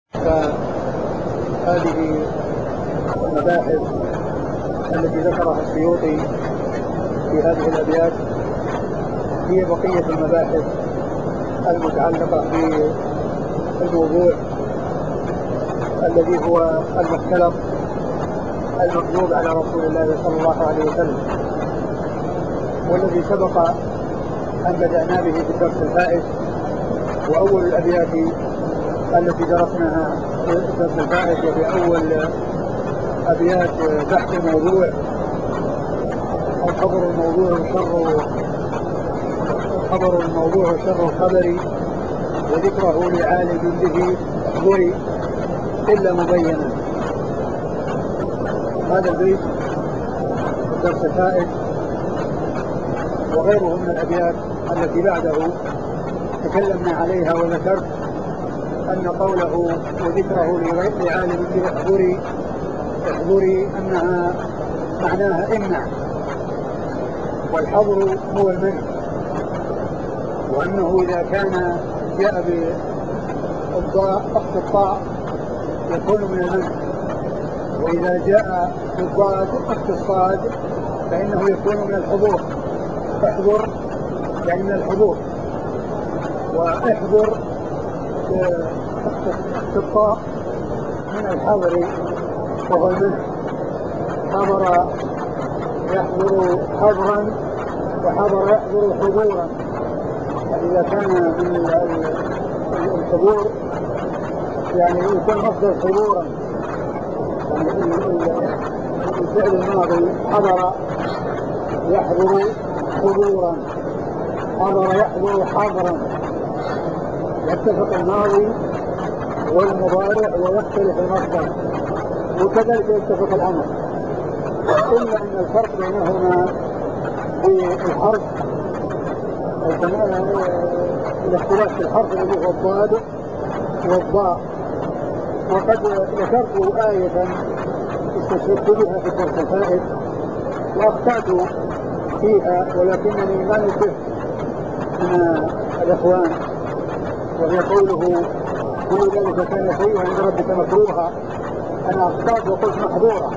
فهذه المباحث التي ذكرها السيوطي في هذه الأبيات هي بقية المباحث المتعلقة بالموضوع الذي هو المختلط المكذوب على رسول الله صلى الله عليه وسلم، والذي سبق أن بدأنا به في الدرس الفائت. وأول الأبيات التي درسناها في الدرس الفائت وفي أول أبيات بحث الموضوع الخبر الموضوع شر الخبر وذكره لعالم به احضري إلا مبينا. هذا البيت الدرس الفائت وغيره من الأبيات التي بعده تكلمنا عليها، وذكرت أن قوله وذكره لعالم به احضري أنها معناها امنع، والحظر هو المنع، وأنه إذا كان جاء بالضاء أخذ الطاء يكون من المنع، وإذا جاء بالضاد أخذ الصاد فإنه يكون من الحضور. احضر يعني من الحضور، واحضر أخذ الطاء من الحظر وهو المنع. حضر يحضر حضرا وحضر يحضر حضورا، يعني إذا كان من الحضور يعني يكون مصدر حضورا، يعني الفعل الماضي حضر يحضر حضورا، حضر يحضر حضرا، يتفق الماضي والمضارع ويختلف المصدر، وكذلك يتفق الأمر، إلا أن الفرق بينهما في الحرف، الاختلاف في الحرف الذي هو الضاد والضاء. وقد ذكرت آية استشهدت بها في الدرس الفائت وأخطأت فيها، ولكنني ما نبهت من الإخوان، وهي قوله كل ذلك كان شيئا عند ربك مكروها. أنا أخطأت وقلت محظورة،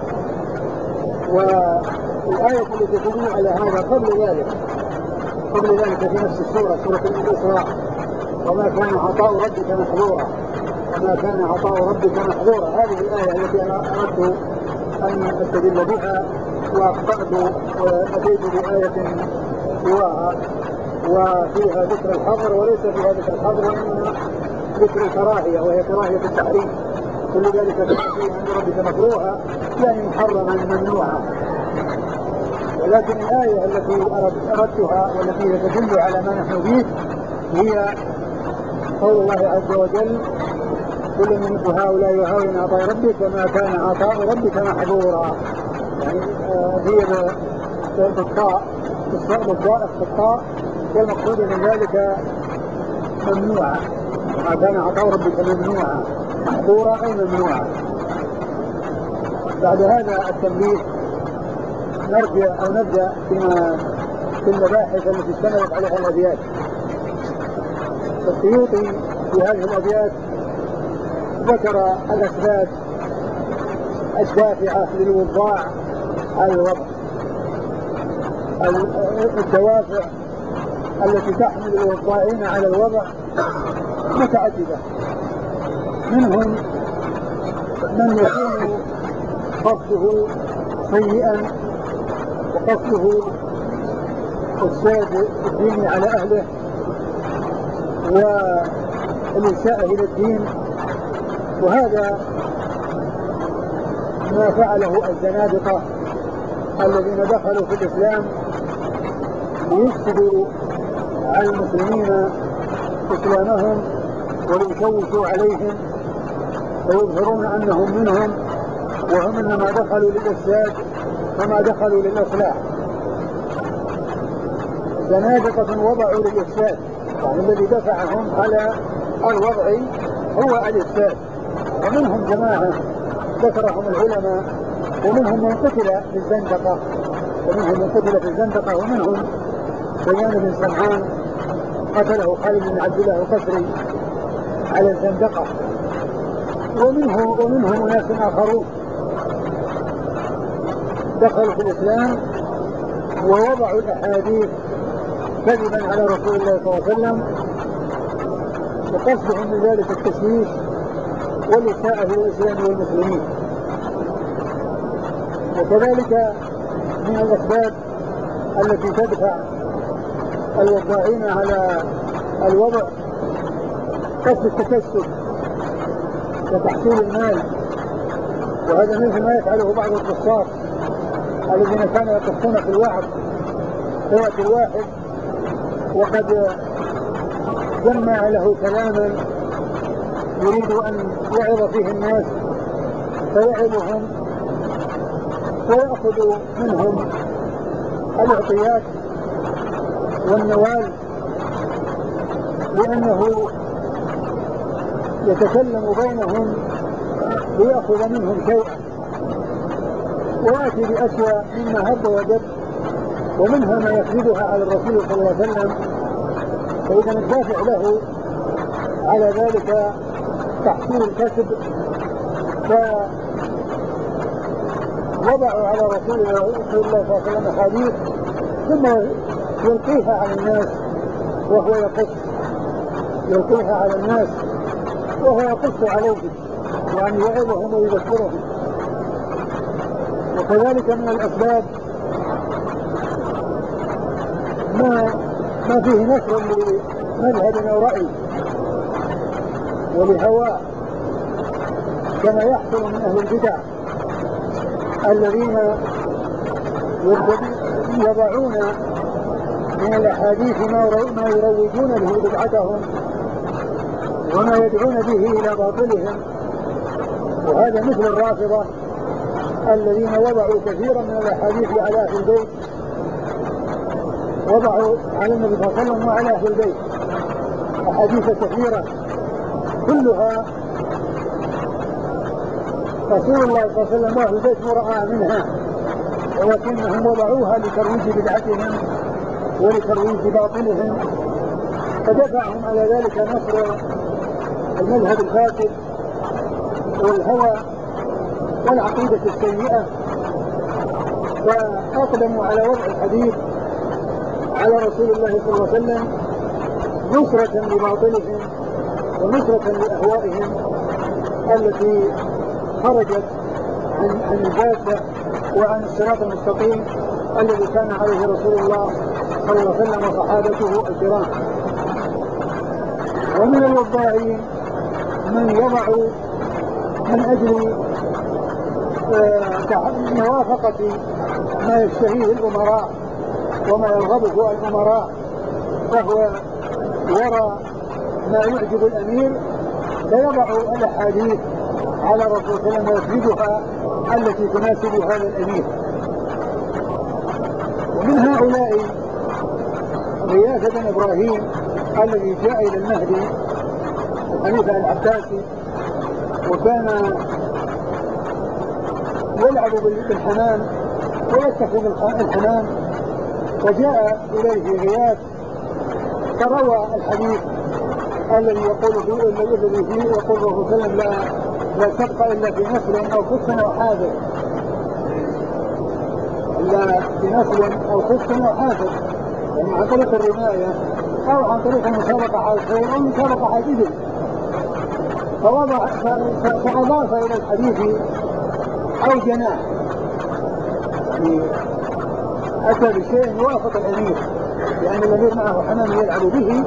والآية التي تدل على هذا قبل ذلك في نفس السورة، سورة الإسراء، وما كان عطاء ربك محظورا، وما كان عطاء ربك محظورا. هذه الآية التي أنا أردت أن أستدل بها وأخطأت وأتيت بآية سواها وفيها ذكر الحظر، وليس فيها ذكر الحظر وإنما ذكر الكراهية، وهي كراهية التحريم. كل ذلك كان فيه عند ربك مكروها يعني محرما ممنوعا. ولكن الآية التي أردتها والتي تدل على ما نحن فيه هي قول الله عز وجل كل من هؤلاء يهاون عطاء ربك وما كان عطاء ربك محظورا، يعني هي بالطاء الطاء، والمقصود من ذلك ممنوعا، ما كان عطاء ربك ممنوعا، محظورا أي ممنوعا. بعد هذا التنبيه نبدأ في المباحث التي اشتملت عليها الأبيات. السيوطي في هذه الأبيات ذكر الأسباب الدافعة للوضاع على الوضع، الدوافع التي تحمل الوضاعين على الوضع متعددة. منهم من يكون قصده سيئا وقصده إفساد الدين على أهله والإساءة إلى الدين، وهذا ما فعله الزنادقة الذين دخلوا في الإسلام ليفسدوا على المسلمين إسلامهم ويشوشوا عليهم ويظهرون أنهم منهم، وهم إنما دخلوا للإفساد وما دخلوا للإصلاح. زنادقة وضعوا للإفساد، يعني الذي دفعهم على الوضع هو الإفساد. ومنهم جماعة ذكرهم العلماء، ومنهم من قتل في الزندقة، ومنهم بيان بن سمعان قتله خالد بن عبد الله القسري على الزندقة. ومنهم ناس آخرون دخلوا في الإسلام ووضعوا الأحاديث كذبا على رسول الله صلى الله عليه وسلم وقصدهم من ذلك التشويش والإساءة للإسلام والمسلمين. وكذلك من الأسباب التي تدفع الوضاعين على الوضع قصد التكسب وتحصيل المال، وهذا مثل ما يفعله بعض القصاص الذين كانوا يقصون في الوعظ، فيأتي الواحد وقد جمع له كلاما يريد أن يعظ فيه الناس فيعظهم ويأخذ منهم الاعطيات والنوال لأنه يتكلم بينهم ليأخذ منهم شيئا، ويأتي بأشياء مما هب ودب ومنها ما يكذبها على الرسول صلى الله عليه وسلم. فإذا الدافع له على ذلك تحصيل الكسب، فوضعوا على رسول الله صلى الله عليه وسلم أحاديث ثم يلقيها على الناس وهو يلقيها على الناس وهو يقص عليهم، يعني يعظهم ويذكرهم. وكذلك من الأسباب ما فيه نشر لمذهب أو رأي ولهواء، كما يحصل من أهل البدع الذين يضعون من الأحاديث ما يروجون به بدعتهم وما يدعون به إلى باطلهم. وهذا مثل الرافضة الذين وضعوا كثيرا من الأحاديث على أهل البيت، وضعوا على النبي صلى الله عليه وسلم وعلى أهل البيت أحاديث كثيرة كلها رسول الله صلى الله عليه وسلم وأهل البيت براء منها، ولكنهم وضعوها لترويج بدعتهم ولترويج باطلهم، فدفعهم على ذلك نصر المذهب الفاسد والهوى والعقيدة السيئة، فأقدموا على وضع الحديث على رسول الله صلى الله عليه وسلم نصرة لباطلهم ونصرة لأهوائهم التي خرجت عن الجادة وعن الصراط المستقيم الذي كان عليه رسول الله صلى الله عليه وسلم وصحابته الكرام. ومن الوضاعين من يضع من أجل موافقة ما يشتهيه الأمراء وما يرغبه الأمراء، فهو يرى ما يعجب الأمير فيضع الأحاديث على رسول الله ويفردها التي تناسب هذا الأمير. ومن هؤلاء غياث بن إبراهيم الذي جاء إلى المهدي الخليفة العباسي، وكان يلعب بالحمام ويتخذ الحمام، وجاء إليه غياث فروى الحديث الذي يقول فيه يقول الله صلى الله عليه وسلم لا تبقى إلا في نسل أو خف أو حاذر، إلا في نسل أو خف أو حاذر، يعني عن طريق الرماية أو عن طريق المسابقة على الخير أو المسابقة على الإبل. فأضاف إلى الحديث أو جناح، يعني أتى بشيء يوافق الأمير، لأن الأمير معه حمام يلعب به،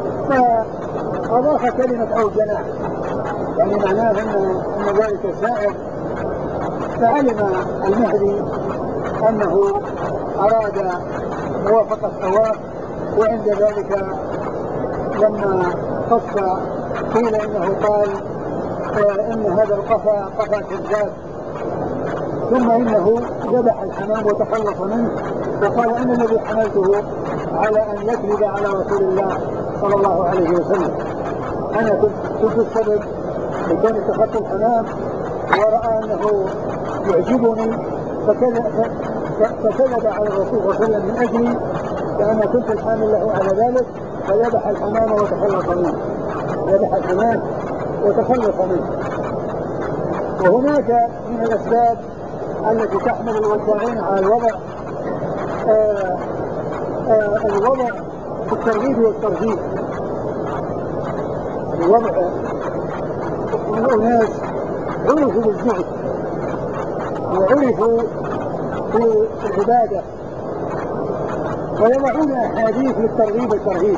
فأضاف كلمة أو جناح، يعني معناه أن ذلك سائر. فعلم المهدي أنه أراد موافقة هواه، وعند ذلك لما قص قيل إنه قال إن هذا القفا قفا كذاب، ثم إنه ذبح الحمام وتخلص منه وقال أنا الذي حملته على أن يكذب على رسول الله صلى الله عليه وسلم، أنا كنت السبب لكون اتخذت الحمام ورأى أنه يعجبني فكذب على الرسول صلى الله عليه وسلم من أجلي، فأنا كنت الحامل له على ذلك، فذبح الحمام وتخلص منه، ذبح الحمام وتخلص منه. وهناك من الأسباب التي تحمل الوضاعين على الوضع الوضع في الترغيب والترهيب. الوضع الناس عرفوا بالزهد وعرفوا في العبادة ويضعون أحاديث للترغيب والترهيب،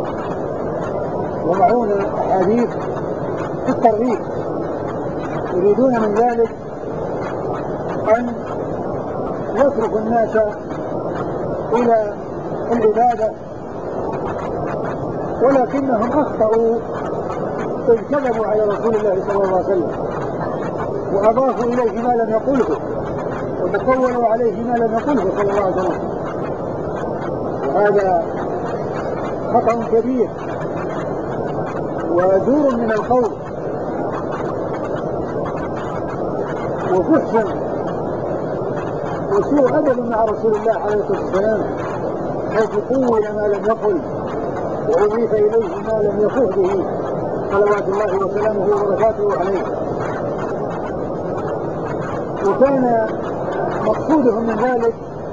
يضعون أحاديث في الترغيب، يريدون من ذلك أن يصرف الناس إلى العبادة، ولكنهم أخطأوا إذ كذبوا على رسول الله صلى الله عليه وسلم وأضافوا إليه ما لم يقله وتقولوا عليه ما لم يقله صلى الله عليه وسلم، وهذا خطأ كبير ودور من القول وفحش وسوء أدب مع رسول الله عليه الصلاة والسلام، حيث قول ما لم يقل وأضيف إليه ما لم يفوه به صلوات الله وسلامه وبركاته عليه. وكان مقصودهم من ذلك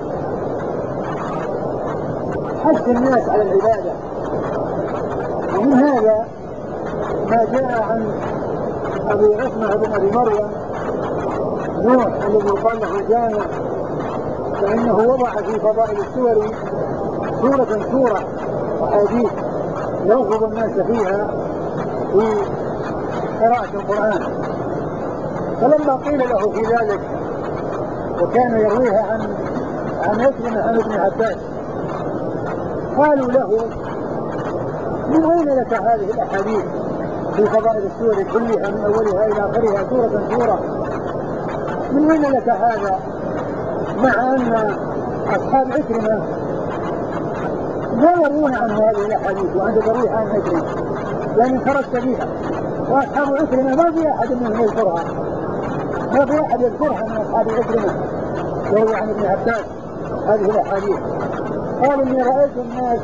حث الناس على العبادة، ومن هذا ما جاء عن أبي عثمان بن أبي مريم نوح الذي يقال له جامع، فإنه وضع في فضائل السور سورة أحاديث يرغب الناس فيها في قراءة القرآن. فلما قيل له في ذلك وكان يرويها عن عكرمة عن ابن عباس قالوا له من أين لك هذه الأحاديث في فضائل السور كلها من أولها إلى آخرها سورة، من أين لك هذا، مع أن أصحاب عكرمة لا يروون عن هذه الأحاديث وأنت ترويها عن عكرمة لأن خرجت بها، وأصحاب عكرمة ما في أحد منهم يذكرها، ما في أحد يذكرها من أصحاب عكرمة وهو عن ابن عباس هذه الأحاديث. قال إني رأيت الناس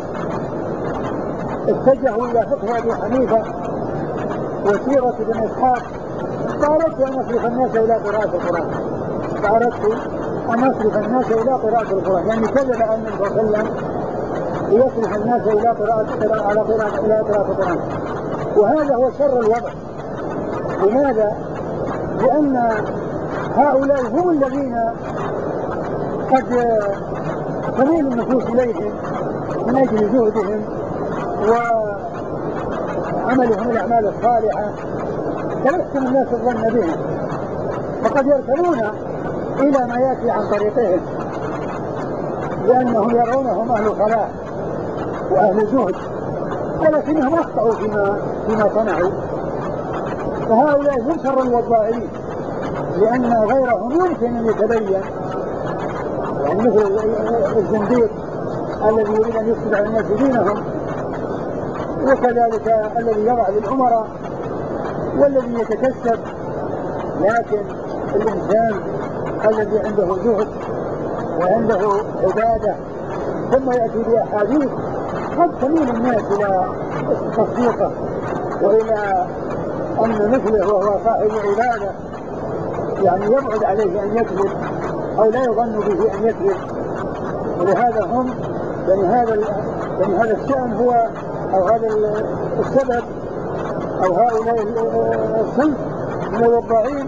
اتجهوا إلى فقه أبي حنيفة وسيرة ابن إسحاق، فأردت أن أصرف الناس إلى قراءة القرآن، يعني كذب أن النبي صلى الله عليه وسلم ليصرف الناس إلى قراءة القرآن، وهذا هو شر الوضع. لماذا؟ لأن هؤلاء هم الذين قد تميل النفوس إليهم من أجل جهدهم وعملهم الأعمال الصالحة، فيحسن الناس الظن بهم، فقد يركنون إلى ما يأتي عن طريقهم لأنهم يرونهم أهل صلاح وأهل زهد، ولكنهم أخطأوا فيما صنعوا. فهؤلاء هم شر الوضاعين، لأن غيرهم يمكن أن يتبين، يعني مثل الزنديق الذي يريد أن يفسد على الناس دينهم، وكذلك الذي يضع للأمراء والذي يتكسب. لكن الإنسان الذي عنده زهد وعنده عبادة ثم يأتي بأحاديث قد تميل الناس إلى تصديقه وإلى أن مثله وهو صاحب عبادة يعني يبعد عليه أن يكذب أو لا يظن به أن يكذب. ولهذا هم يعني هذا الشأن هو أو هذا السبب أو هؤلاء الصنف من الوضاعين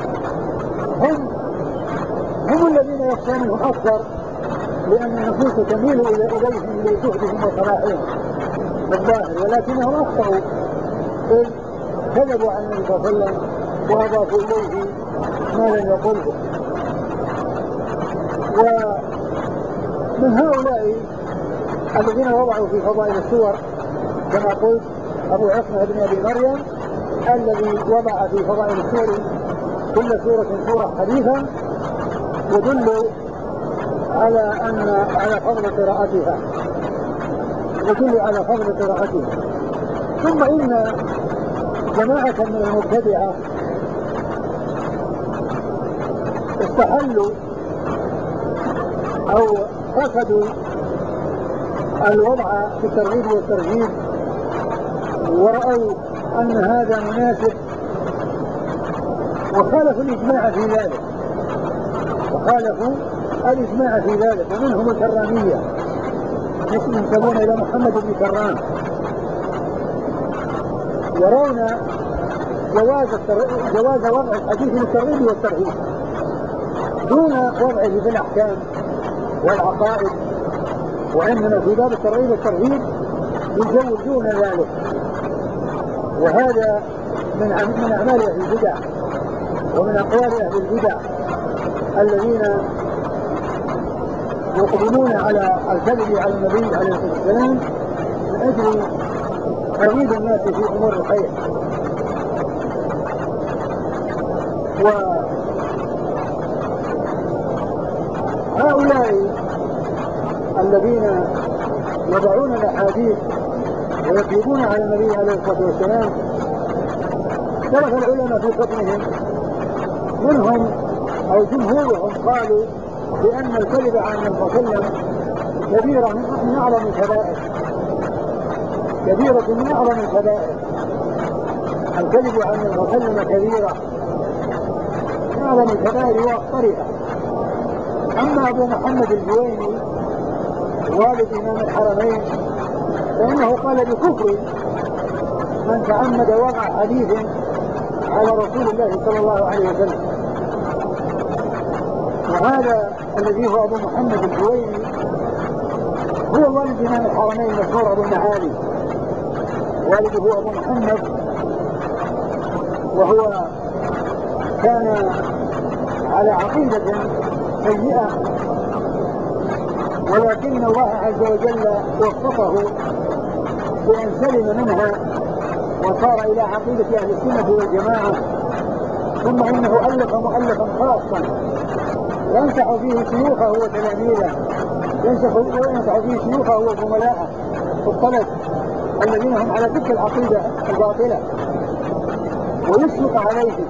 هم الذين يخشى منهم أكثر، لأن النفوس تميل إليهم لجهدهم وصلاحهم بالظاهر، ولكنهم أخطأوا إذ كذبوا عن النبي صلى الله عليه وسلم وأضافوا إليه ما لم يقله. ومن هؤلاء الذين وضعوا في فضائل السور كما قلت أبو عثمان بن أبي مريم الذي وضع في فضائل السور كل سورة حديثا يدل على فضل قراءتها، ثم إن جماعة من المبتدعة استحلوا أو قصدوا الوضع في الترغيب والترهيب ورأوا أن هذا مناسب وخالفوا الإجماع في ذلك، وخالفوا الإجماع في ذلك، ومنهم الكرامية ينسبون إلى محمد بن كرام، يرون جواز وضع الحديث للترغيب والترهيب دون وضعه في الأحكام والعقائد، وإنما في باب الترغيب والترهيب يجوزون ذلك. وهذا من أعمال أهل البدع ومن أقوال أهل البدع الذين يقدمون على الكذب على النبي عليه الصلاة والسلام من أجل ترغيب الناس في أمور الخير. وهؤلاء الذين يضعون الأحاديث ويكذبون على النبي عليه الصلاة والسلام اختلف العلماء في حكمهم، منهم أو جمهورهم قالوا بأن الكذب عن النبي صلى الله عليه وسلم كبيرة من أعظم الكبائر، كبيرة من أعظم الكبائر. الكذب عن النبي صلى الله عليه وسلم كبيرة من أعظم الكبائر وأخطرها. أما أبو محمد الجويني والد إمام الحرمين فإنه قال بكفر من تعمد وضع حديث على رسول الله صلى الله عليه وسلم. وهذا الذي هو أبو محمد الجويني هو والد إمام الحرمين المشهور أبو المعالي، والده أبو محمد، وهو كان على عقيدة سيئة، ولكن الله عز وجل وفقه بأن سلم منها وصار إلى عقيدة أهل السنة والجماعة. ثم إنه ألف مؤلفا خاصا ينصح فيه شيوخه وتلاميذه، ينصح فيه شيوخه وزملائه في الطلب الذين هم على تلك العقيدة الباطلة، ويشفق عليهم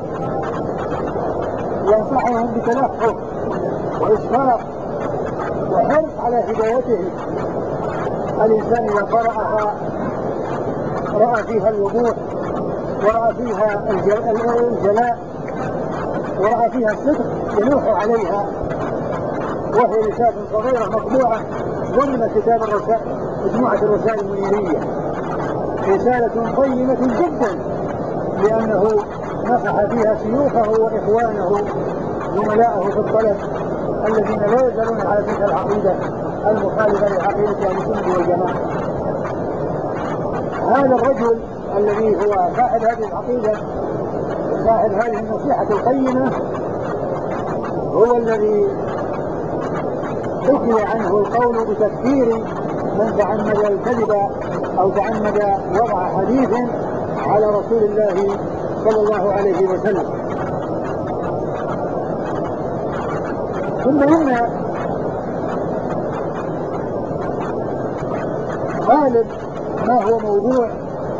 وينصحهم بتلفظ وإشفاق وحرص على هدايته. الإنسان إذا قرأها رأى فيها الوضوح، ورأى فيها الجلاء، ورأى فيها الصدق يلوح عليها، وهي رسالة صغيرة مطبوعة ضمن كتاب الرسائل مجموعة الرسائل المنيرية، رسالة قيمة جدا لأنه نصح فيها شيوخه وإخوانه زملائه في الطلب الذين لا يزالون على تلك العقيدة المخالفة لعقيدة أهل السنة والجماعة. هذا الرجل الذي هو صاحب هذه العقيدة صاحب هذه النصيحة القيمة هو الذي حكي عنه القول بتكفير من تعمد الكذب أو تعمد وضع حديث على رسول الله صلى الله عليه وسلم. ثم إن غالب ما هو موضوع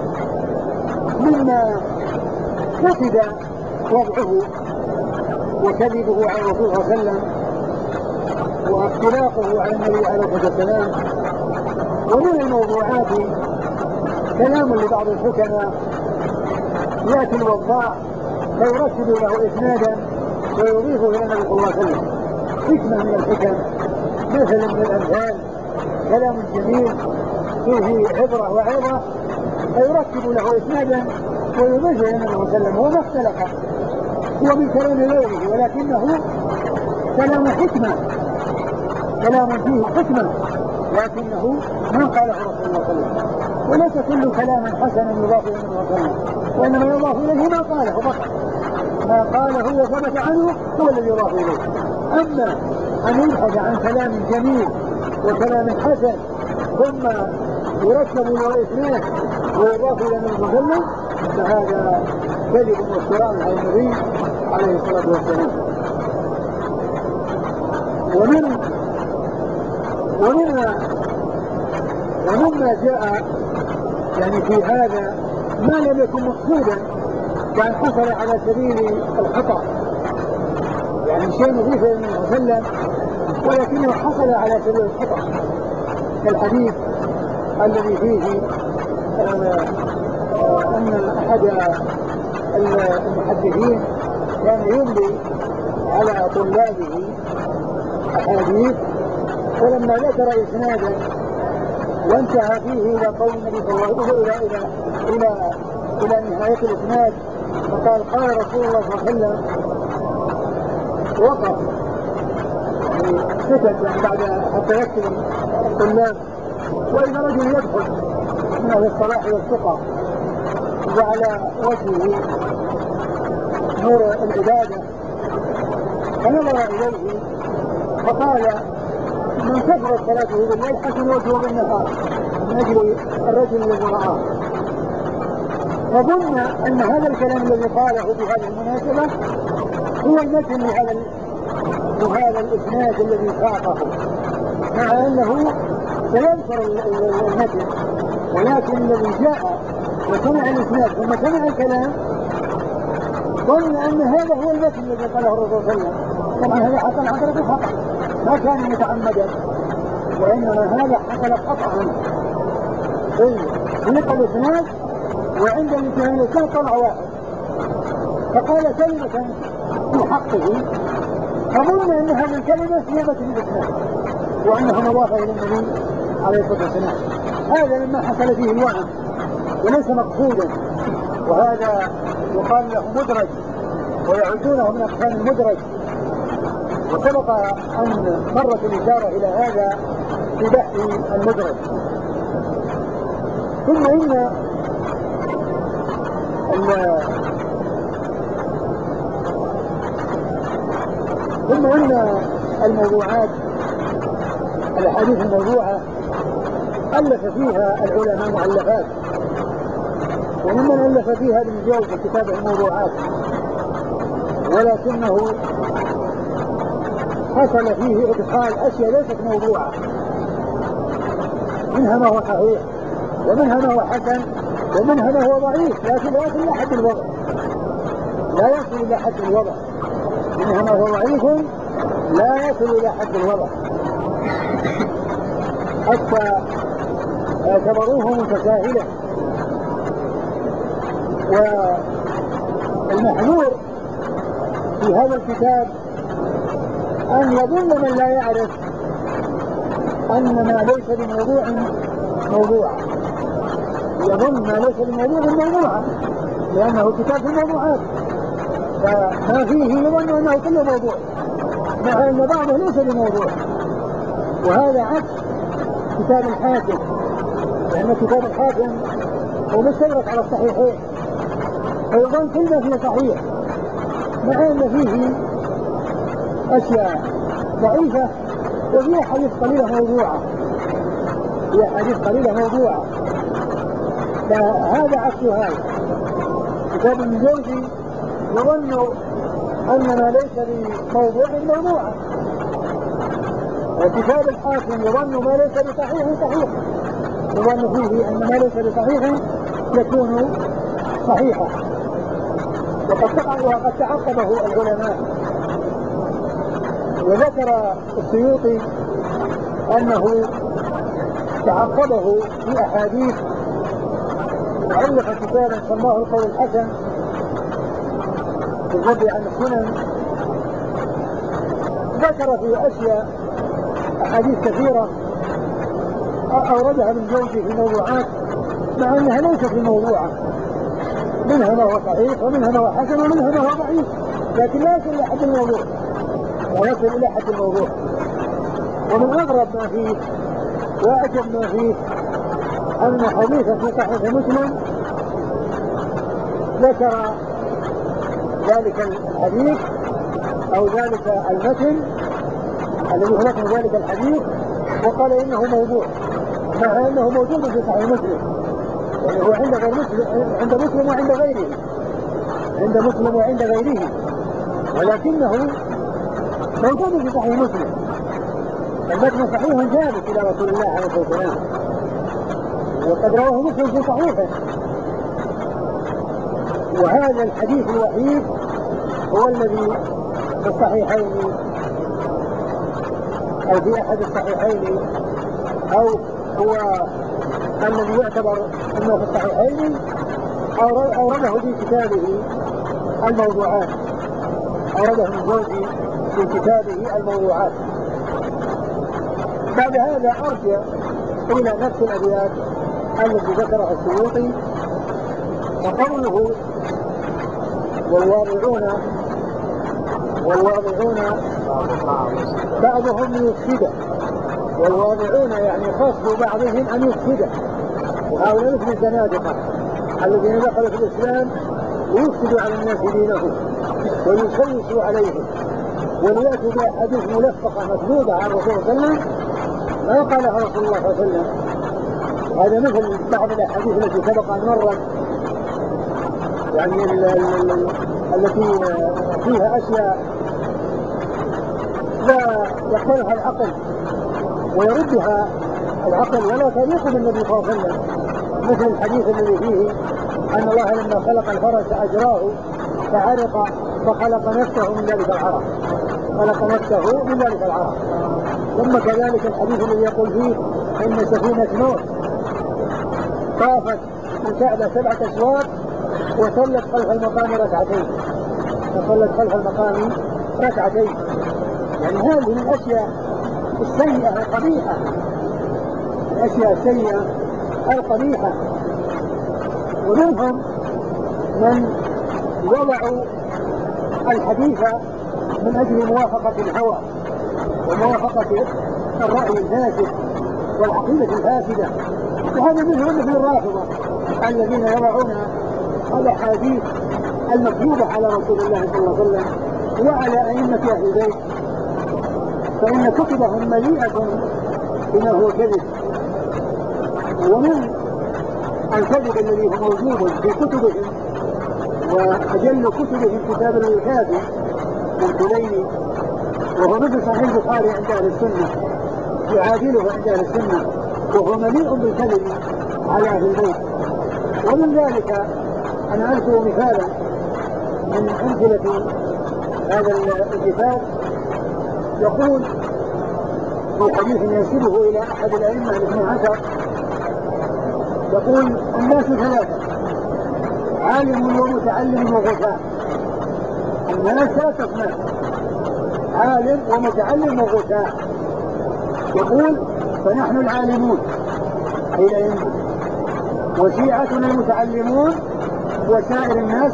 مما كتب وضعه وكذبه على الرسول صلى الله عليه وسلم واختلاقه على النبي عليه الصلاة والسلام. ومن الموضوعات كلام لبعض الحكماء يأتي الوضاع فيرتب له إسنادا ويضيفه إلى النبي صلى الله عليه وسلم، حكمة من الحكم مثل من الأمثال كلام جميل فيه عبرة وعظة فيرتب له إسنادا ويضيفه إلى النبي صلى الله عليه وسلم. هو ما اختلف، هو من كلام غيره ولكنه كلام حكمة، كلام فيه حكمة لكنه ما قاله رسول الله صلى الله عليه وسلم. وليس كل كلام حسن يضاف الى النبي صلى الله عليه وسلم، وانما يضاف اليه ما قاله فقط، ما قاله وثبت عنه هو الذي يضاف اليه. اما ان يبحث عن كلام جميل وكلام حسن ثم يرتب له اسناد ويضاف الى النبي صلى الله عليه وسلم فهذا كذب وافتراء على النبي عليه الصلاه والسلام. ومما جاء يعني في هذا ما لم يكن مقصودا كان حصل على سبيل الخطأ، يعني شيء نضيف الى النبي صلى الله عليه وسلم ولكنه حصل على سبيل الخطأ، كالحديث الذي فيه ان احد المحدثين كان يملي على طلابه أحاديث، فلما ذكر إسنادا وانتهى فيه إلى قول النبي صلى الله عليه وسلم إلى نهاية الإسناد، فقال قال رسول الله صلى الله عليه وسلم، وقف سكت بعد حتى يكتب الطلاب. وإذا رجل يدخل من أهل الصلاح والثقة وعلى وجهه نور العبادة، فنظر إليه فقال من كثرت صلاته بالليل حسن وجهه بالنهار من أجل الرجل الذي رآه. فظن أن هذا الكلام الذي قاله في هذه المناسبة هو المتن لهذا الإسناد الذي ساقه، مع أنه سيذكر المتن، ولكن الذي جاء وسمع الإسناد ثم سمع الكلام ظن أن هذا هو المتن الذي قاله الرسول صلى الله عليه وسلم. طبعا هذا حصل خطأ، ما كان متعمدا، وإنما هذا حصل خطأ منه. نقل الإسناد وعند الانتهاء الإسناد طلع واحد فقال كلمة في حقه، فظن أن هذه الكلمة هي متن الإسناد وأنها مضافة إلى النبي عليه الصلاة والسلام. هذا مما حصل فيه الوهم وليس مقصودا، وهذا يقال له مدرج ويعدونه من أقسام المدرج، وسبق أن مرت الإشارة إلى هذا في بحث المدرج. ثم إن الموضوعات الأحاديث الموضوعة ألف فيها العلماء مؤلفات، وممن ألف فيها ابن جوزي في كتابه الموضوعات، ولكنه حصل فيه إدخال أشياء ليست موضوعة، منها ما هو صحيح ومنها ما هو حسن ومنها ما هو ضعيف، لكن لا يصل إلى حد الوضع، لا يصل إلى حد الوضع، منها ما هو ضعيف لا يصل إلى حد الوضع، حتى اعتبروه متساهلا. والمحذور في هذا الكتاب أن يظن من لا يعرف أن ما ليس بموضوع موضوع، يظن ما ليس بموضوع موضوعا، لأنه كتاب في الموضوعات، فما فيه يظن أنه كله موضوع، مع أن بعضه ليس بموضوع. وهذا عكس كتاب الحاكم، لأن كتاب الحاكم هو مستدرك على الصحيحين، فيظن كل ما فيه صحيح، مع أن فيه أشياء ضعيفة وفي أحاديث قليلة موضوعة، في أحاديث قليلة موضوعة. فهذا عكس هذا. كتاب ابن جوزي يظن أن ما ليس بموضوع موضوعا، وكتاب الحاكم يظن ما ليس بصحيح صحيح، يظن فيه أن ما ليس بصحيح يكون صحيحا. وقد تعقبه العلماء، وذكر السيوطي أنه تعقبه في أحاديث، وألف كتابا سماه القول الحسن في الرد عن السنن، ذكر في أشياء أحاديث كثيرة أوردها ابن جوزي في موضوعات، مع أنها ليست بموضوعة، منها ما هو صحيح ومنها ما هو حسن ومنها ما هو ضعيف، لكن لا يصل إلى حد الموضوع، لا يصل إلى حد الموضوع. ومن أغرب ما فيه وأعجب ما فيه أن حديثا في صحيح مسلم ذكر ذلك الحديث أو ذلك المتن الذي هو لكم ذلك الحديث، وقال إنه موضوع، مع أنه موجود في صحيح مسلم، يعني هو عند غير مسلم، عند مسلم وعند غيره، عند مسلم وعند غيره، ولكنه موجود في صحيح مسلم. المتن صحيح ثابت إلى رسول الله عليه الصلاة والسلام، وقد رواه مسلم في صحيحه. وهذا الحديث الوحيد هو الذي في الصحيحين أو في أحد الصحيحين، أو هو الذي يعتبر أنه في الصحيحين، أورده في كتابه الموضوعات. أورده الجوزي في كتابه الموضوعات. بعد هذا أرجع إلى نفس الأبيات التي ذكرها السيوطي، وقوله والواضعون بعضهم يفسد، والواضعون يعني قصد بعضهم أن يفسد، وهؤلاء مثل الزنادقة الذين دخلوا في الإسلام ويفسدوا على الناس دينهم ويشوشوا عليهم وليأتوا بأحاديث ملفقة مكذوبة عن الرسول صلى الله عليه وسلم ما قالها رسول الله صلى الله عليه وسلم. هذا مثل بعض الأحاديث التي سبق أن مرت، يعني التي فيها أشياء لا يقبلها العقل ويردها العقل ولا تليق بالنبي صلى الله عليه وسلم، مثل الحديث الذي فيه أن الله لما خلق الفرس أجراه فعرق فخلق نفسه من ذلك العرق، ثم كذلك الحديث الذي يقول فيه إن سفينة نوح طافت الكعبة 7 أشواط وصلت خلف المقام ركعتين. يعني هذه من الأشياء السيئة القبيحة، ومنهم من وضعوا الحديث من أجل موافقة الهوى وموافقة الرأي الفاسد والعقيدة الفاسدة، وهذا منهم مثل الرافضة الذين يضعون الأحاديث المكذوبة على رسول الله صلى الله عليه وسلم وعلى أئمة أهل البيت، فإن كتبهم مليئة بما هو كذب. ومن الكذب الذي هو موجود في كتبهم وأجل كتبهم كتاب الكافي الكليني، وهو مثل صحيح البخاري عند أهل السنة يعادله عند أهل السنة، وهو مليء بالكذب على أهل البيت. ومن ذلك أنا أذكر مثالا من أمثلة هذا الكتاب، يقول في حديث ينسبه إلى أحد الأئمة ال12، يقول الناس 3: عالم ومتعلم وغثاء. الناس 3 أصناف: عالم ومتعلم وغثاء. يقول فنحن العالمون أي الأئمة، وشيعتنا المتعلمون، وسائر الناس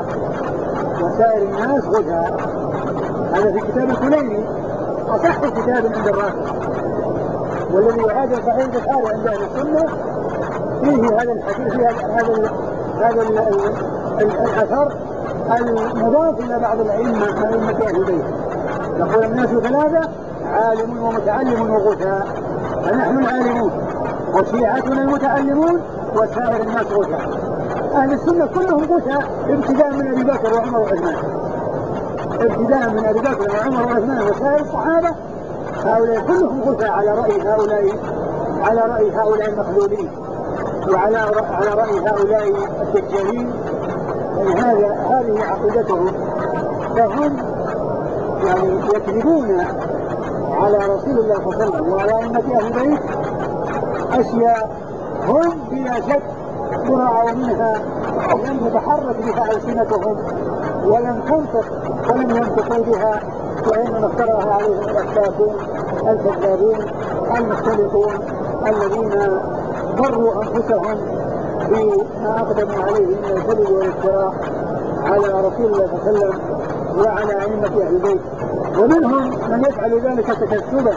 غثاء. هذا في كتاب الكليني أصح كتاب عند الرافضة، والذي يعادل صحيح البخاري عند أهل السنة فيه هذا الحديث، هذا الأثر المضاف إلى بعض الأئمة أهل البيت. يقول الناس 3: عالم ومتعلم وغثاء، فنحن العالمون وشيعتنا المتعلمون وسائر الناس غثاء. أهل السنة كلهم غثاء ابتداء من أبي بكر وعمر وعثمان وسائر الصحابة، هؤلاء كلهم غثاء على رأي هؤلاء المخذولين وعلى رأي هؤلاء الدجالين. يعني هذه عقيدتهم، فهم يعني يكذبون على رسول الله صلى الله عليه وسلم وعلى أئمة أهل البيت أشياء هم بلا شك برعوا منها، لم تتحرك بها ألسنتهم ولم ينطقوا بها، وإنما افتراها عليهم الأفلاكون الكذابون المختلطون الذين ضروا أنفسهم بما أقدموا عليه من الكذب والافتراء على رسول الله صلى الله عليه وسلم وعلى أئمة أهل البيت. ومنهم من يفعل ذلك تكسبا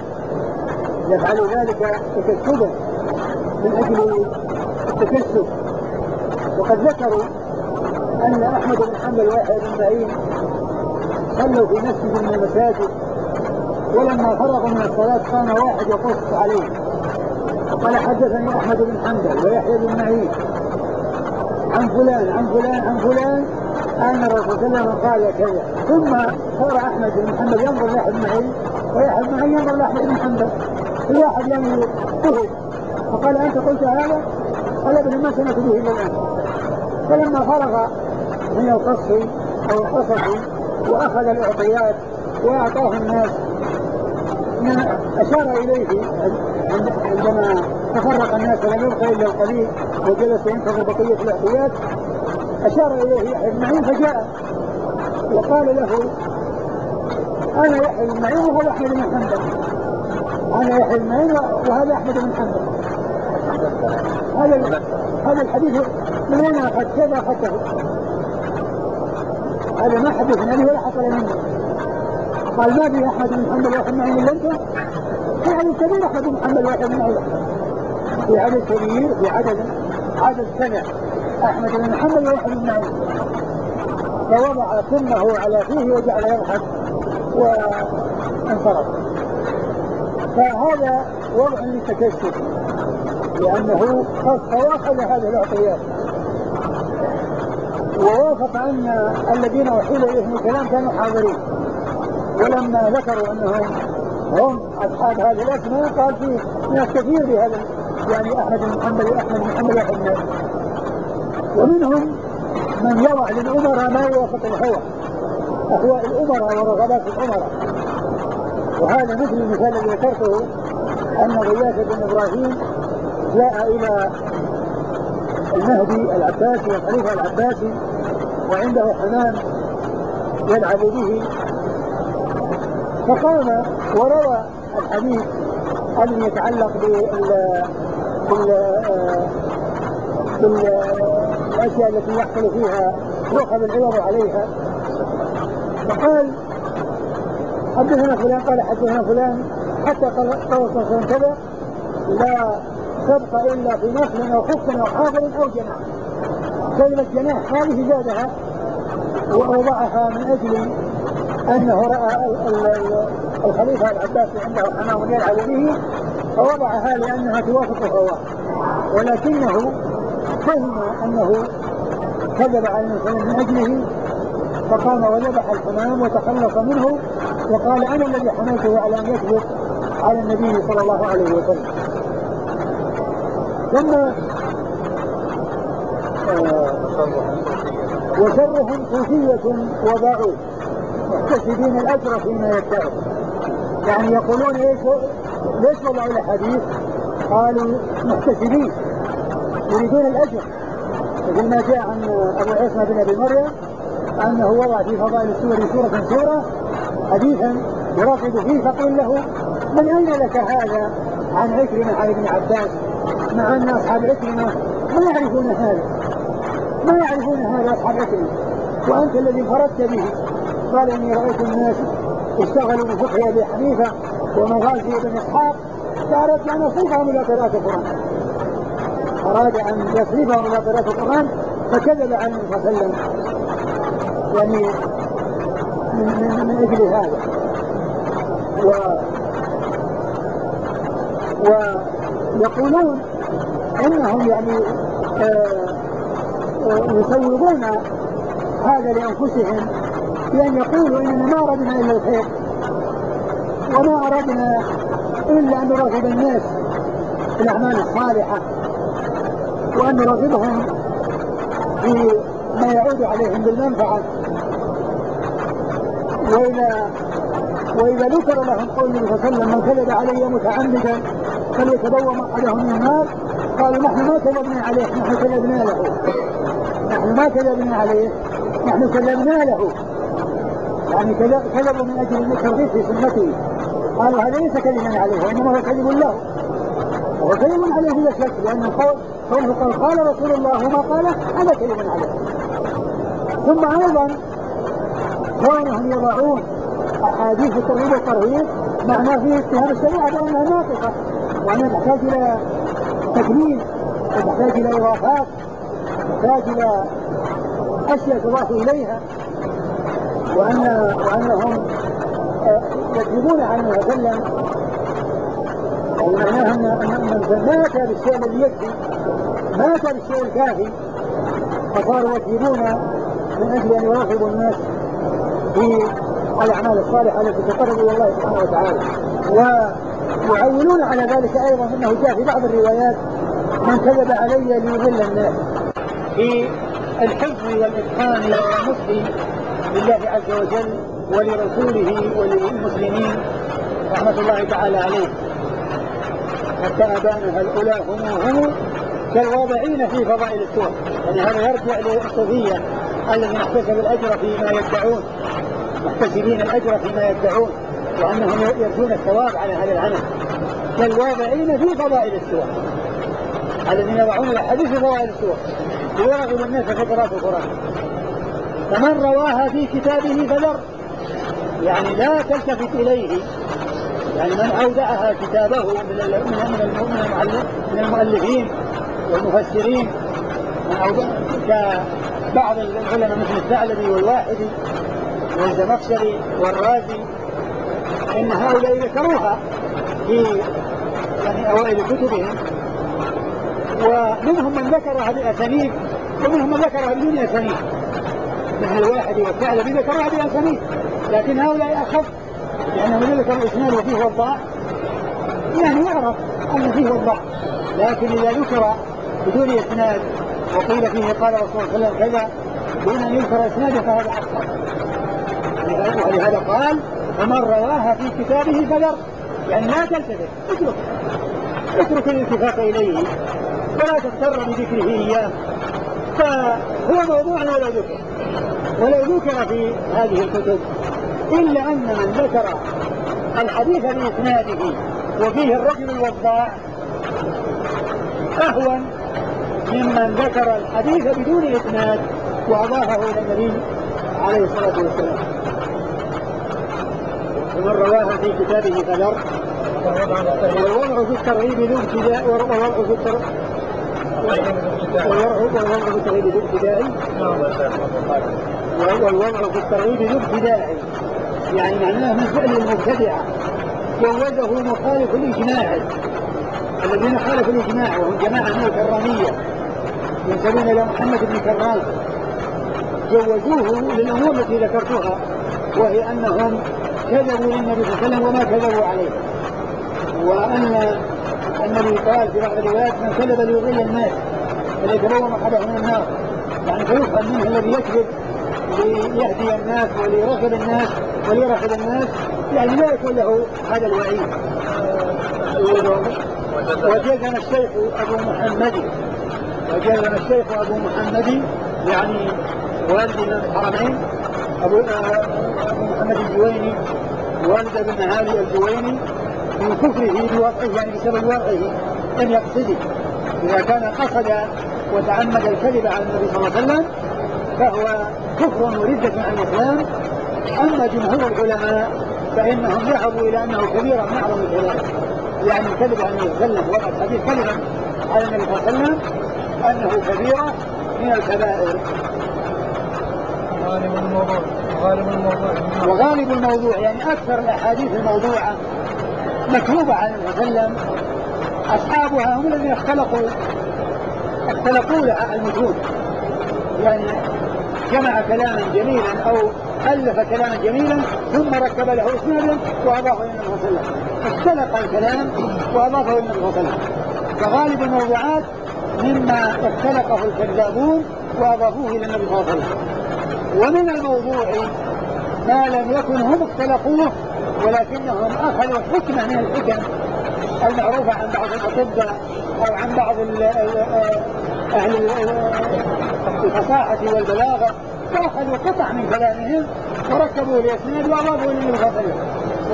من أجل التكسب. وقد ذكروا أن أحمد بن حنبل ويحيى بن معين صلوا في مسجد من المساجد، ولما فرغوا من الصلاة قام واحد يقص عليه وقال حدثني أحمد بن حنبل ويحيى بن معين عن فلان أن الرسول صلى الله عليه وسلم قال كذا. ثم صار أحمد بن حنبل ينظر لأحد بن معين ويحيى بن معين ينظر لأحمد بن حنبل، الواحد يعني طهر فقال أنت قلت هذا؟ قال ابن ما سمعت به إلا الآن. فلما فرغ من القص وأخذ الإعطيات وأعطاه الناس، أشار إليه عندما تفرق الناس ولم يبقى إلا القليل وجلس ينتظر بقية الإعطيات، أشار إليه يحيى بن معين فجاء وقال له أنا يحيى بن معين وهذا أحمد بن حنبل، أنا يحيى بن معين وهذا أحمد بن حنبل. هذا الحديث من وين أخذ كذا أخذته؟ هذا ما حدثنا به ولا حصل منه. قال ما به أحمد بن حنبل ويحيى بن معين إلا أنت؟ في عدد كبير أحمد بن حنبل ويحيى بن معين، في عدد كبير، في عدد سنة أحمد بن حنبل ويحيى بن معين. فوضع سمه على فيه وجعل يضحك وانصرف. فهذا وضع للتكشف، لأنه خص واحد هذه العطيات، ووافق أن الذين أحيل إليهم الكلام كانوا حاضرين، ولما ذكروا أنهم هم أصحاب هذه الأسماء قال في ناس كثير بهذا، يعني أحمد بن حنبل وأحمد بن حنبل وأحمد بن حنبل، ومنهم من يضع للأمراء ما يوافق الهوى، أهواء الأمراء ورغبات الأمراء. وهذا مثل المثال الذي ذكرته أن غياث بن إبراهيم جاء إلى المهدي العباسي والخليفة العباسي وعنده حمام يلعب به، فقام وروى الحديث الذي يتعلق بالأشياء التي يحصل فيها يؤخذ العوض عليها، فقال حدثنا فلان قال حدثنا فلان حتى قال كذا لا تبقى إلا في نخل أو خف أو حافر أو جناح. كلمة جناح هذه زادها ووضعها من أجل أنه رأى الخليفة العباسي عنده حمام يلعب به فوضعها لأنها توافق الهواء، ولكنه فهم أنه كذب على الإنسان من أجله فقام وذبح الحمام وتخلص منه وقال أنا الذي حملته على أن يكذب على النبي صلى الله عليه وسلم. ثم وشرهم صوفية وباعوا محتسبين الأجر فيما يدعون، يعني يقولون ليش وضعوا الحديث؟ قالوا محتسبين يريدون الأجر، مثل ما جاء عن أبو عيسى بن أبي مريم أنه وضع في فضائل السور سورة حديثا يراقب فيه فقيل له من أين لك هذا عن عكرمة عن ابن عباس، مع أن أصحاب عكرمة ما يعرفون هذا أصحاب عكرمة وأنت الذي انفردت به. قال إني رأيت الناس اشتغلوا بفقه أبي حنيفة ومغازي ابن إسحاق فأردت أن أصرفهم إلى قراءة القرآن، أراد أن يصرفهم إلى قراءة القرآن فكذب عن النبي صلى الله عليه وسلم، يعني من أجل هذا. ويقولون إنهم يعني يسوغون هذا لأنفسهم بأن يقولوا إننا ما أردنا إلا الخير وما أردنا إلا أن نرغب الناس في الأعمال الصالحة وأن نرغبهم في ما يعود عليهم بالمنفعة. وإذا ذكر لهم قول النبي صلى الله عليه وسلم من كذب علي متعمدا فليتبوأ مقعده من النار قالوا نحن ما كذبنا عليه نحن كذبنا له، نحن ما كذبنا عليه نحن كذبنا له، يعني كذبوا من أجل الترغيب في سنته. قالوا هذا ليس كذبا عليه وإنما هو كذب له، وهو كذب عليه بلا شك لأن قوله قال رسول الله وما قال هذا كذب عليه. ثم أيضا كونهم يضعون أحاديث الترغيب والترهيب معناه فيه اتهام الشريعة بأنها ناقصة وأنها تحتاج إلى تكليف وتحتاج إلى إضافات وتحتاج إلى أشياء تضاف إليها، وأنهم يكذبون عن النبي صلى الله عليه وسلم، ومعناها أن ما أتى بالشيء الذي يكفي، ما أتى بالشيء الكافي، فصاروا يكذبون من أجل أن يراقبوا الناس في الأعمال الصالحة التي تقرب إلى الله سبحانه وتعالى. ويعولون على ذلك أيضا أنه جاء في بعض الروايات من كذب علي ليضل الناس في الحفظ والإتقان والنصح لله عز وجل ولرسوله وللمسلمين رحمة الله تعالى عليه، حتى أبانها الأولى هم كالواضعين في فضائل السور. يعني هذا يرجع للصوفية الذين احتسبوا الأجر فيما يدعون محتسبين الأجر فيما يدعون وأنهم يرجون الثواب على هذا العمل كالواضعين في فضائل السور الذين يضعون الأحاديث في فضائل السور ويرغب الناس في قراءة القرآن. فمن رواها في كتابه فذر يعني لا تلتفت إليه، يعني من أودعها كتابه من المؤلفين والمفسرين كبعض العلماء مثل الثعلبي والواحدي والزمخشري والرازي، إن هؤلاء ذكروها في يعني أوائل كتبهم، ومنهم من ذكرها بأسانيد ومنهم من ذكرها بدون أسانيد مثل الواحدي والثعلبي ذكرها بأسانيد، لكن هؤلاء أخف لأنهم ذكروا الإسناد وفيه وضاع، يعني يعرف أن فيه وضاع، لكن إذا ذكر بدون إسناد وقيل فيه قال رسول الله صلى الله عليه وسلم كذا دون أن يذكر إسناده فهذا أخطأ. ولهذا قال ومن رواها في كتابه فذر، يعني لا تلتفت، اترك الالتفات إليه ولا تغتر بذكره إياه، فهو موضوع ولو ذكر في هذه الكتب، إلا أن من ذكر الحديث بإسناده وفيه الرجل الوضاع أهون ممن ذكر الحديث بدون إسناد وأضافه إلى النبي عليه الصلاة والسلام. ومن رواها في كتابه فذر، والوضع في الترغيب ذو ابتداء والوضع في الترغيب ذو ابتداء يعني معناه من فعل المبتدعة جوزه مخالف الإجماع، الذين خالفوا الإجماع وهم جماعة من الكرامية ينسبون إلى محمد بن كرام، جوزوه للأمور التي ذكرتها، وهي أنهم كذبوا للنبي صلى الله عليه وسلم وما كذبوا عليه، وأن النبي قال في بعض الروايات من كذب ليغوي الناس فليتبوأ مقعده من النار، يعني فيفهم منه الذي يكذب ليهدي الناس وليرغب الناس وليرغب الناس، يعني لا يكون له هذا الوعيد. وجزم الشيخ أبو محمد يعني والد الحرمين أبو محمد الجويني والد ابن معالي الجويني في كفره بوضعه، يعني بسبب وضعه لم يقصده، إذا كان قصد وتعمد الكذب على النبي صلى الله عليه وسلم فهو كفر وردة عن الإسلام. أما جمهور العلماء فإنهم ذهبوا إلى أنه كبيرة من أعظم الكبائر، يعني الكذب على النبي صلى الله عليه وسلم وضع الحديث كذبا على النبي صلى الله عليه وسلم أنه كبيرة من الكبائر. وغالب الموضوع يعني أكثر الأحاديث الموضوعة مكتوبة عن النبي صلى الله عليه وسلم أصحابها هم الذين اختلقوا لها المتون، يعني جمع كلاما جميلا أو ألف كلاما جميلا ثم ركب له إسنادا وأضافه إلى النبي صلى الله عليه وسلم، اختلق الكلام وأضافه إلى النبي صلى الله عليه وسلم. فغالب الموضوعات مما اختلقه الكذابون وأضافوه إلى النبي صلى الله عليه وسلم. ومن الموضوع ما لم يكن هم اختلقوه ولكنهم أخذوا حكمة من الحكم المعروفة عن بعض الأطباء أو عن بعض أهل الفصاحة والبلاغة، فأخذوا قطع من كلامهم وركبوه لإسناد وأضافوه إلى النبي صلى الله عليه وسلم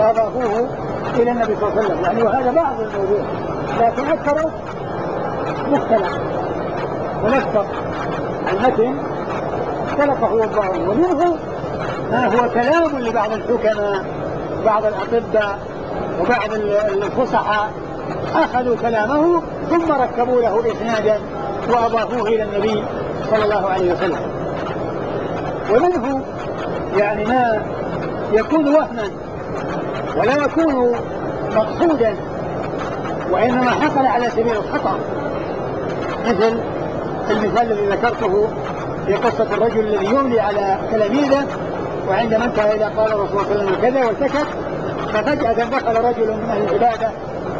يعني وهذا بعض الموضوع، لكن أكثر مختلف ونكثر المتن اختلقه وضعه، ومنه ما هو كلام لبعض الحكماء بعض الأطباء وبعض الفصحاء أخذوا كلامه ثم ركبوا له إسنادا وأضافوه إلى النبي صلى الله عليه وسلم. ومنه يعني ما يكون وهما ولا يكون مقصودا وإنما حصل على سبيل الخطأ، مثل المثال الذي ذكرته في قصة الرجل الذي يملي على تلاميذه وعندما انتهى إلى قال الرسول صلى الله عليه وسلم كذا وسكت، ففجأة دخل رجل من أهل العبادة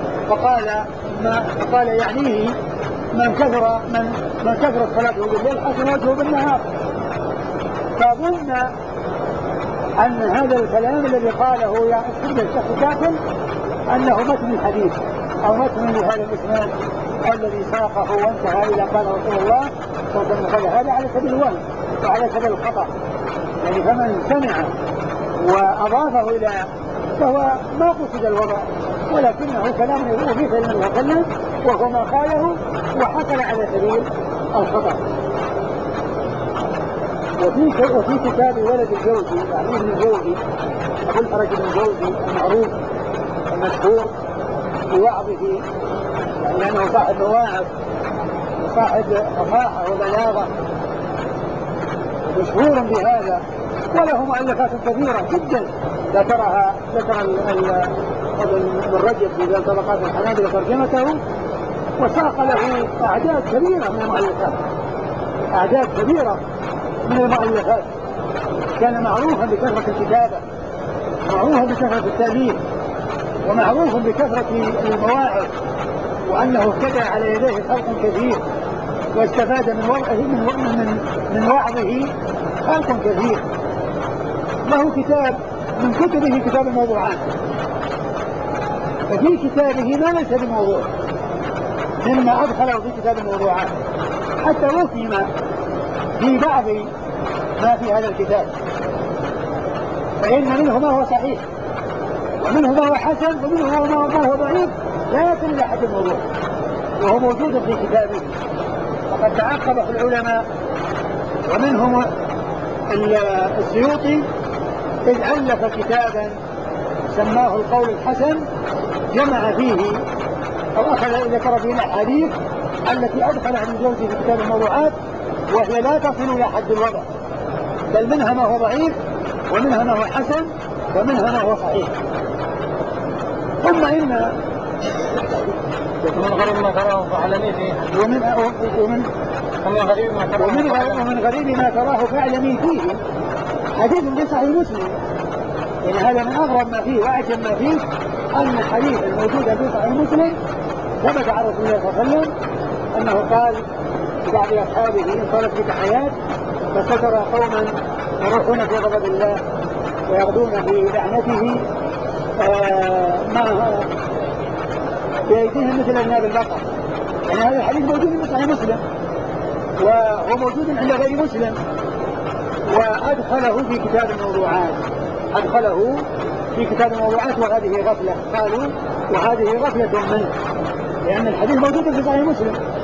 فقال يعنيه من كثرت صلاته بالليل حسن وجهه بالنهار، فظن أن هذا الكلام الذي قاله يا أصحاب الشخص كافر أنه متن الحديث أو متن لهذا الإسناد الذي ساقه وانتهى إلى قال رسول الله صلى الله عليه وسلم. هذا على سبيل الوهم وعلى سبيل الخطأ، يعني فمن سمع وأضافه إلى، فهو ما قصد الوضع، ولكنه كلام أضيف إلى النبي صلى الله عليه وسلم وهو ما قاله وحصل على سبيل الخطأ. وفي كتاب ولد الجوزي يعني ابن الجوزي أبو الفرج بن الجوزي المعروف المشهور بوعظه، لأنه صاحب مواعظ وصاحب فصاحة وبلاغة مشهور بهذا، وله مؤلفات كثيرة جدا ذكر ابن رجب في طبقات الحنابلة ترجمته، وساق له أعداد كبيرة من المؤلفات، أعداد كبيرة من المؤلفات. كان معروفا بكثرة الكتابة، معروفا بكثرة التأليف، ومعروف بكثرة المواعظ، وأنه اهتدى على يديه خلق كثير واستفاد من وعظه خلق كثير. له كتاب من كتبه كتاب الموضوعات، ففي كتابه ما ليس بموضوع مما أدخله في كتاب الموضوعات، حتى وسم في بعض ما في هذا الكتاب، فإن منه ما هو صحيح ومنه ما هو حسن ومنه ما هو ضعيف لا يصل إلى حد الموضوع، وهو موجود في كتابه. وقد تعقبه العلماء ومنهم السيوطي إذ ألف كتابا سماه القول الحسن، جمع فيه أو ذكر فيه الأحاديث التي أدخل ابن الجوزي في كتاب الموضوعات، وهي لا تصل إلى حد الوضع، بل منها ما هو ضعيف ومنها ما هو حسن ومنها ما هو صحيح. ثم إن ومن غريب ما تراه فاعلمي ومن غريب ما تراه فاعلمي فيه حديث في صحيح مسلم، يعني هذا من أغرب ما فيه وأعجب ما فيه أن الحديث الموجود في صحيح مسلم ثبت عن رسول الله صلى الله عليه وسلم أنه قال لبعض أصحابه إن طالت بك حياة فسترى قوما يروحون في غضب الله ويغدون في لعنته بأيديهم مثل أذناب البقر. يعني هذا الحديث موجود في صحيح مسلم وهو موجود عند غير مسلم، وأدخله في كتاب الموضوعات، أدخله في كتاب الموضوعات، وهذه غفلة. قالوا وهذه غفلة منه، لأن الحديث موجود في صحيح مسلم